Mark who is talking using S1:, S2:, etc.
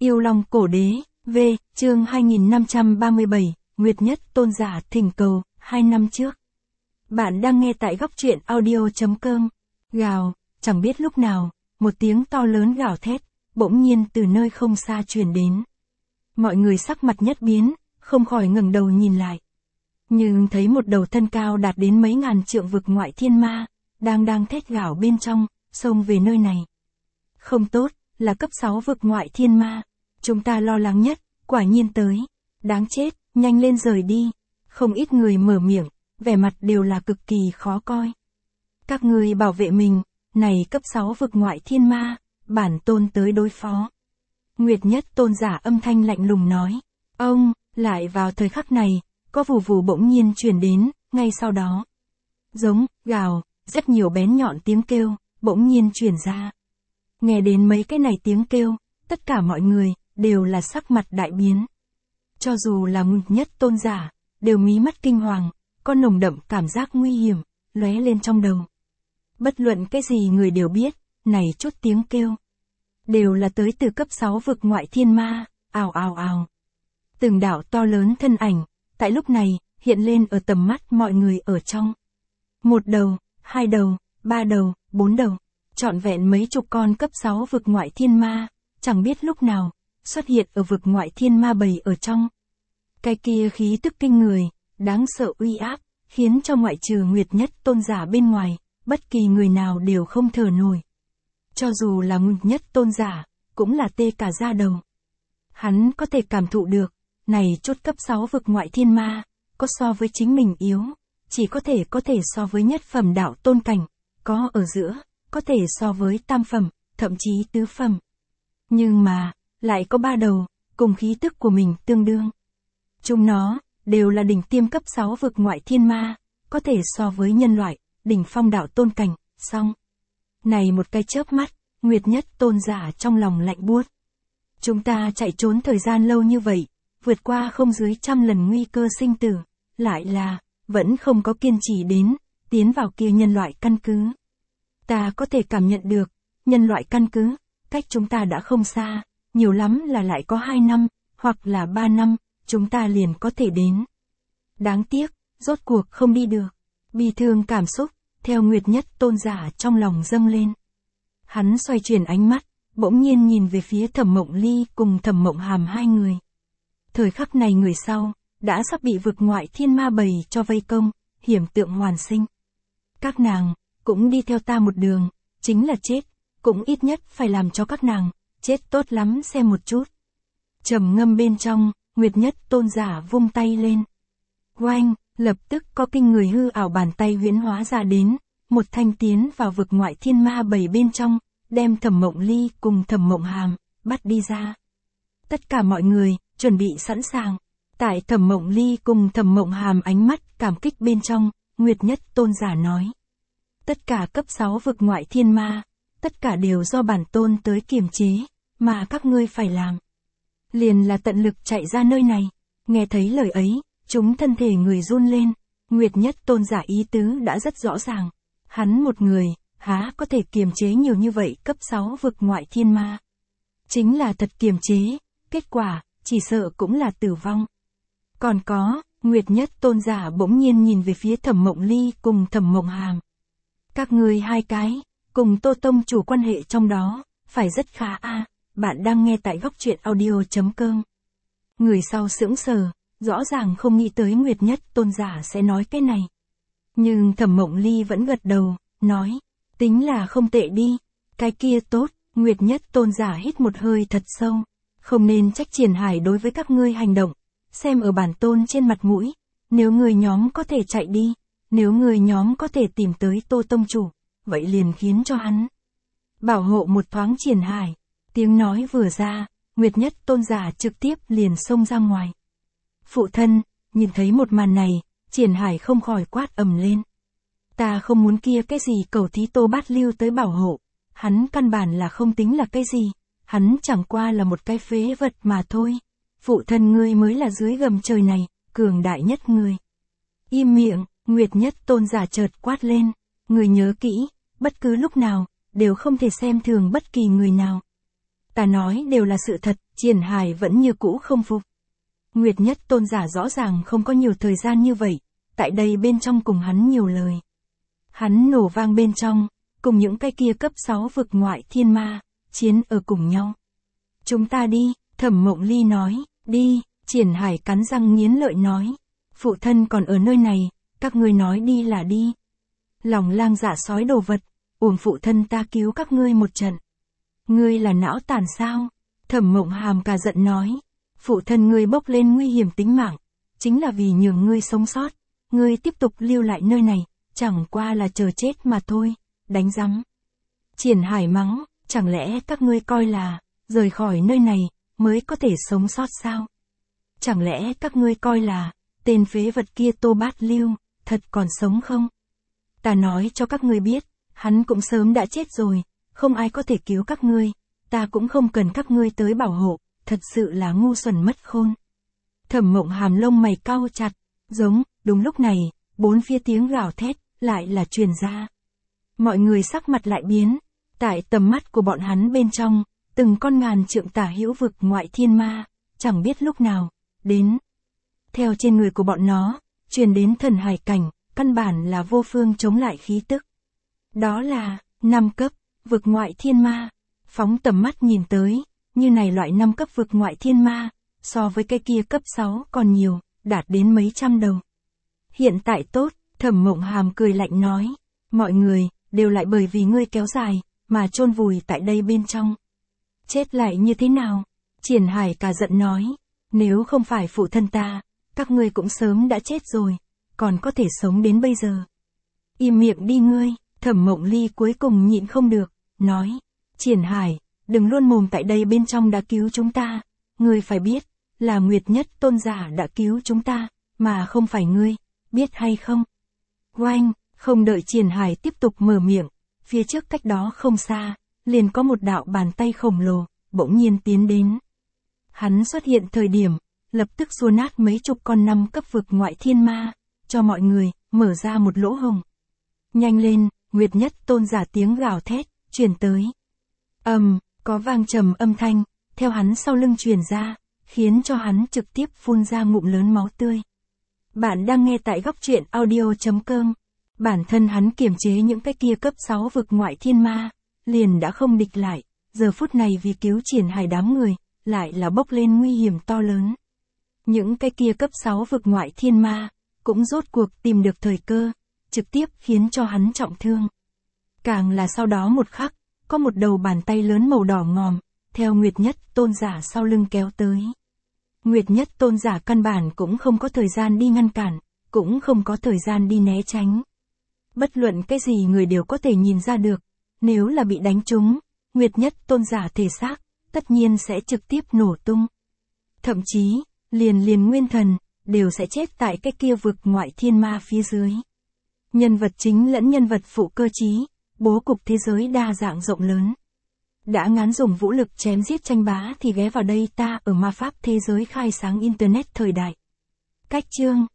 S1: Yêu Long Cổ Đế, V, chương 2537, Nguyệt Nhất Tôn Giả thỉnh cầu, 2 năm trước. Bạn đang nghe tại góc truyện audio.com. Gào, chẳng biết lúc nào, một tiếng to lớn gào thét, bỗng nhiên từ nơi không xa truyền đến. Mọi người sắc mặt nhất biến, không khỏi ngẩng đầu nhìn lại. Nhưng thấy một đầu thân cao đạt đến mấy ngàn trượng vực ngoại thiên ma, đang thét gào bên trong, xông về nơi này. Không tốt, là cấp 6 vực ngoại thiên ma. Chúng ta lo lắng nhất, quả nhiên tới. Đáng chết, nhanh lên rời đi. Không ít người mở miệng, vẻ mặt đều là cực kỳ khó coi. Các ngươi bảo vệ mình, này cấp 6 vực ngoại thiên ma, bản tôn tới đối phó. Nguyệt Nhất Tôn Giả âm thanh lạnh lùng nói. Ông, lại vào thời khắc này, có vù vù bỗng nhiên truyền đến, ngay sau đó. Giống, gào, rất nhiều bén nhọn tiếng kêu, bỗng nhiên truyền ra. Nghe đến mấy cái này tiếng kêu, tất cả mọi người, đều là sắc mặt đại biến. Cho dù là Nguyệt Nhất Tôn Giả, đều mí mắt kinh hoàng, có nồng đậm cảm giác nguy hiểm, lóe lên trong đầu. Bất luận cái gì người đều biết, này chút tiếng kêu. Đều là tới từ cấp 6 vực ngoại thiên ma, ào ào ào. Từng đạo to lớn thân ảnh, tại lúc này, hiện lên ở tầm mắt mọi người ở trong. Một đầu, hai đầu, ba đầu, bốn đầu, trọn vẹn mấy chục con cấp 6 vực ngoại thiên ma, chẳng biết lúc nào, xuất hiện ở vực ngoại thiên ma bầy ở trong. Cái kia khí tức kinh người, đáng sợ uy áp, khiến cho ngoại trừ Nguyệt Nhất Tôn Giả bên ngoài, bất kỳ người nào đều không thở nổi. Cho dù là Nguyệt Nhất Tôn Giả, cũng là tê cả da đầu. Hắn có thể cảm thụ được, này chút cấp 6 vực ngoại thiên ma, có so với chính mình yếu, chỉ có thể so với nhất phẩm đạo tôn cảnh, có ở giữa, có thể so với tam phẩm, thậm chí tứ phẩm. Nhưng mà, lại có 3 đầu, cùng khí tức của mình tương đương. Chúng nó, đều là đỉnh tiêm cấp 6 vực ngoại thiên ma, có thể so với nhân loại, đỉnh phong đạo tôn cảnh, xong. Này một cái chớp mắt, Nguyệt Nhất Tôn Giả trong lòng lạnh buốt. Chúng ta chạy trốn thời gian lâu như vậy, vượt qua không dưới 100 lần nguy cơ sinh tử, lại là, vẫn không có kiên trì đến, tiến vào kia nhân loại căn cứ. Ta có thể cảm nhận được, nhân loại căn cứ, cách chúng ta đã không xa, nhiều lắm là lại có 2 năm, hoặc là 3 năm, chúng ta liền có thể đến. Đáng tiếc, rốt cuộc không đi được. Bi thương cảm xúc, theo Nguyệt Nhất Tôn Giả trong lòng dâng lên. Hắn xoay chuyển ánh mắt, bỗng nhiên nhìn về phía Thẩm Mộng Ly cùng Thẩm Mộng Hàm hai người. Thời khắc này người sau, đã sắp bị vực ngoại thiên ma bầy cho vây công, hiểm tượng hoàn sinh. Các nàng, cũng đi theo ta một đường, chính là chết, cũng ít nhất phải làm cho các nàng, chết tốt lắm xem một chút. Trầm ngâm bên trong, Nguyệt Nhất Tôn Giả vung tay lên. Oanh, lập tức có kinh người hư ảo bàn tay huyễn hóa ra đến, một thanh tiến vào vực ngoại thiên ma bầy bên trong, đem Thẩm Mộng Ly cùng Thẩm Mộng Hàm, bắt đi ra. Tất cả mọi người, chuẩn bị sẵn sàng. Tại Thẩm Mộng Ly cùng Thẩm Mộng Hàm ánh mắt cảm kích bên trong, Nguyệt Nhất Tôn Giả nói. Tất cả cấp 6 vực ngoại thiên ma, tất cả đều do bản tôn tới kiềm chế, mà các ngươi phải làm. Liền là tận lực chạy ra nơi này. Nghe thấy lời ấy, chúng thân thể người run lên. Nguyệt Nhất Tôn Giả ý tứ đã rất rõ ràng. Hắn một người, há có thể kiềm chế nhiều như vậy cấp 6 vực ngoại thiên ma. Chính là thật kiềm chế, kết quả, chỉ sợ cũng là tử vong. Còn có, Nguyệt Nhất Tôn Giả bỗng nhiên nhìn về phía Thẩm Mộng Ly cùng Thẩm Mộng Hàm. Các ngươi hai cái, cùng Tô Tông chủ quan hệ trong đó, phải rất khá a. Bạn đang nghe tại góc truyện audio.com. Người sau sững sờ, rõ ràng không nghĩ tới Nguyệt Nhất Tôn Giả sẽ nói cái này. Nhưng Thẩm Mộng Ly vẫn gật đầu, nói, tính là không tệ đi, cái kia tốt. Nguyệt Nhất Tôn Giả hít một hơi thật sâu, không nên trách Triển Hải đối với các ngươi hành động, xem ở bản tôn trên mặt mũi, nếu người nhóm có thể chạy đi, nếu người nhóm có thể tìm tới Tô Tông chủ, vậy liền khiến cho hắn bảo hộ một thoáng Triển Hải. Tiếng nói vừa ra, Nguyệt Nhất Tôn Giả trực tiếp liền xông ra ngoài. Phụ thân, nhìn thấy một màn này, Triển Hải không khỏi quát ầm lên. Ta không muốn kia cái gì cầu thí Tô Bát Lưu tới bảo hộ, hắn căn bản là không tính là cái gì, hắn chẳng qua là một cái phế vật mà thôi. Phụ thân ngươi mới là dưới gầm trời này, cường đại nhất ngươi. Im miệng, Nguyệt Nhất Tôn Giả chợt quát lên, người nhớ kỹ, bất cứ lúc nào, đều không thể xem thường bất kỳ người nào. Ta nói đều là sự thật, Triển Hải vẫn như cũ không phục. Nguyệt Nhất Tôn giả rõ ràng không có nhiều thời gian như vậy, tại đây bên trong cùng hắn nhiều lời. Hắn nổ vang bên trong, cùng những cái kia cấp 6 vực ngoại thiên ma, chiến ở cùng nhau. Chúng ta đi, Thẩm Mộng Ly nói, đi, Triển Hải cắn răng nghiến lợi nói. Phụ thân còn ở nơi này, các ngươi nói đi là đi. Lòng lang dạ sói đồ vật, uổng phụ thân ta cứu các ngươi một trận. Ngươi là não tàn sao? Thẩm Mộng Hàm cả giận nói. Phụ thân ngươi bốc lên nguy hiểm tính mạng, chính là vì nhường ngươi sống sót. Ngươi tiếp tục lưu lại nơi này, chẳng qua là chờ chết mà thôi, đánh rắm. Triển Hải mắng, chẳng lẽ các ngươi coi là, rời khỏi nơi này, mới có thể sống sót sao? Chẳng lẽ các ngươi coi là, tên phế vật kia Tô Bát Lưu, thật còn sống không? Ta nói cho các ngươi biết, hắn cũng sớm đã chết rồi, không ai có thể cứu các ngươi, ta cũng không cần các ngươi tới bảo hộ, thật sự là ngu xuẩn mất khôn. Thẩm Mộng Hàm lông mày cau chặt, giống, đúng lúc này, bốn phía tiếng gào thét, lại là truyền ra. Mọi người sắc mặt lại biến, tại tầm mắt của bọn hắn bên trong, từng con ngàn trượng tả hữu vực ngoại thiên ma, chẳng biết lúc nào, đến. Theo trên người của bọn nó, truyền đến thần hải cảnh, căn bản là vô phương chống lại khí tức. Đó là, 5 cấp, vực ngoại thiên ma. Phóng tầm mắt nhìn tới, như này loại 5 cấp vực ngoại thiên ma, so với cái kia cấp 6 còn nhiều, đạt đến mấy trăm đầu. Hiện tại tốt, Thẩm Mộng Hàm cười lạnh nói, mọi người, đều lại bởi vì ngươi kéo dài, mà chôn vùi tại đây bên trong. Chết lại như thế nào? Triển Hải cả giận nói, nếu không phải phụ thân ta, các ngươi cũng sớm đã chết rồi, còn có thể sống đến bây giờ. Im miệng đi ngươi, Thẩm Mộng Ly cuối cùng nhịn không được, nói, Triển Hải, đừng luôn mồm tại đây bên trong đã cứu chúng ta, ngươi phải biết, là Nguyệt Nhất Tôn giả đã cứu chúng ta, mà không phải ngươi, biết hay không? Oanh, không đợi Triển Hải tiếp tục mở miệng, phía trước cách đó không xa, liền có một đạo bàn tay khổng lồ, bỗng nhiên tiến đến. Hắn xuất hiện thời điểm, lập tức xua nát mấy chục con 5 cấp vực ngoại thiên ma, cho mọi người, mở ra một lỗ hồng. Nhanh lên, Nguyệt Nhất Tôn giả tiếng gào thét, truyền tới. Có vang trầm âm thanh, theo hắn sau lưng truyền ra, khiến cho hắn trực tiếp phun ra ngụm lớn máu tươi. Bạn đang nghe tại góc truyện audio.com. Bản thân hắn kiềm chế những cái kia cấp 6 vực ngoại thiên ma, liền đã không địch lại, giờ phút này vì cứu Triển Hải đám người, lại là bốc lên nguy hiểm to lớn. Những cái kia cấp 6 vực ngoại thiên ma, cũng rốt cuộc tìm được thời cơ, trực tiếp khiến cho hắn trọng thương. Càng là sau đó một khắc, có một đầu bàn tay lớn màu đỏ ngòm, theo Nguyệt Nhất Tôn giả sau lưng kéo tới. Nguyệt Nhất Tôn giả căn bản cũng không có thời gian đi ngăn cản, cũng không có thời gian đi né tránh. Bất luận cái gì người đều có thể nhìn ra được, nếu là bị đánh trúng, Nguyệt Nhất Tôn giả thể xác, tất nhiên sẽ trực tiếp nổ tung. Thậm chí, liền nguyên thần, đều sẽ chết tại cái kia vực ngoại thiên ma phía dưới. Nhân vật chính lẫn nhân vật phụ cơ trí, bố cục thế giới đa dạng rộng lớn. Đã ngán dùng vũ lực chém giết tranh bá thì ghé vào đây ta ở ma pháp thế giới khai sáng Internet thời đại. Cách chương